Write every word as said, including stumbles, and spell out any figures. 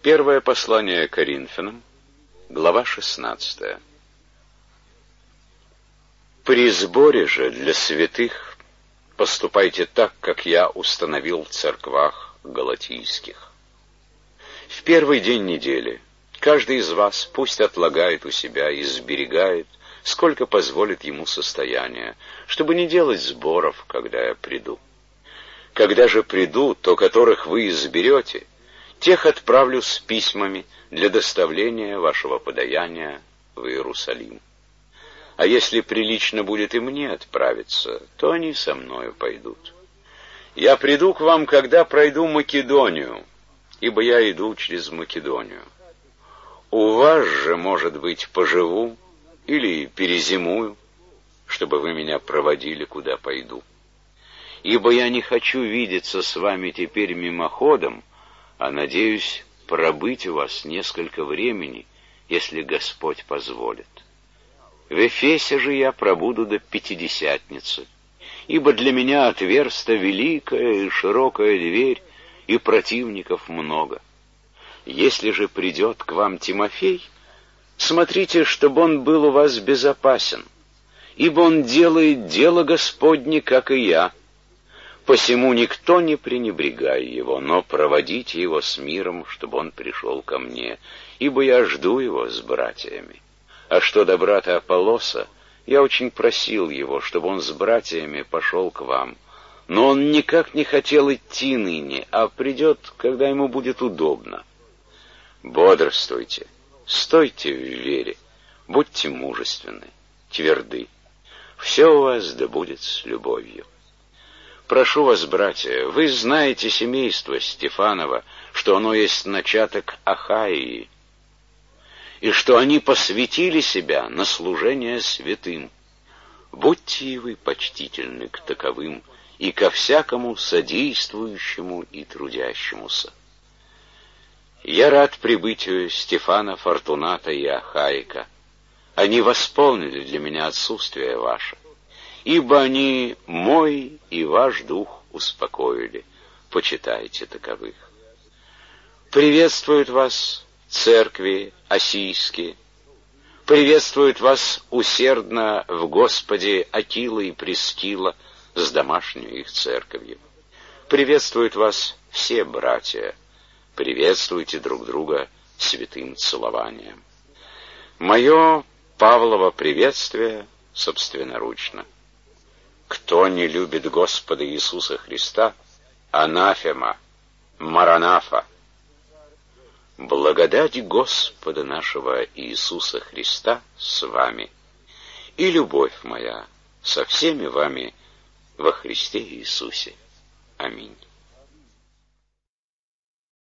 Первое послание Коринфянам, глава шестнадцатая. При сборе же для святых поступайте так, как я установил в церквах галатийских. В первый день недели каждый из вас пусть отлагает у себя и сберегает, сколько позволит ему состояние, чтобы не делать сборов, когда я приду. Когда же приду, то которых вы изберете, тех отправлю с письмами для доставления вашего подаяния в Иерусалим. А если прилично будет и мне отправиться, то они со мною пойдут. Я приду к вам, когда пройду Македонию, ибо я иду через Македонию. У вас же, может быть, поживу или перезимую, чтобы вы меня проводили, куда пойду. Ибо я не хочу видеться с вами теперь мимоходом, а надеюсь пробыть у вас несколько времени, если Господь позволит. В Эфесе же я пробуду до Пятидесятницы, ибо для меня отверста великая и широкая дверь, и противников много. Если же придет к вам Тимофей, смотрите, чтобы он был у вас безопасен, ибо он делает дело Господне, как и я. Посему никто не пренебрегай его, но проводите его с миром, чтобы он пришел ко мне, ибо я жду его с братьями. А что до брата Аполлоса, я очень просил его, чтобы он с братьями пошел к вам, но он никак не хотел идти ныне, а придет, когда ему будет удобно. Бодрствуйте, стойте в вере, будьте мужественны, тверды. Все у вас да будет с любовью. Прошу вас, братья, вы знаете семейство Стефанова, что оно есть начаток Ахаии, и что они посвятили себя на служение святым. Будьте и вы почтительны к таковым и ко всякому содействующему и трудящемуся. Я рад прибытию Стефана, Фортуната и Ахаика. Они восполнили для меня отсутствие ваше, ибо они мой и ваш дух успокоили. Почитайте таковых. Приветствуют вас церкви осийские. Приветствуют вас усердно в Господе Акила и Прискила с домашней их церковью. Приветствуют вас все братья. Приветствуйте друг друга святым целованием. Мое Павлово приветствие собственноручно. Кто не любит Господа Иисуса Христа, анафема, маранафа. Благодать Господа нашего Иисуса Христа с вами, и любовь моя со всеми вами во Христе Иисусе. Аминь.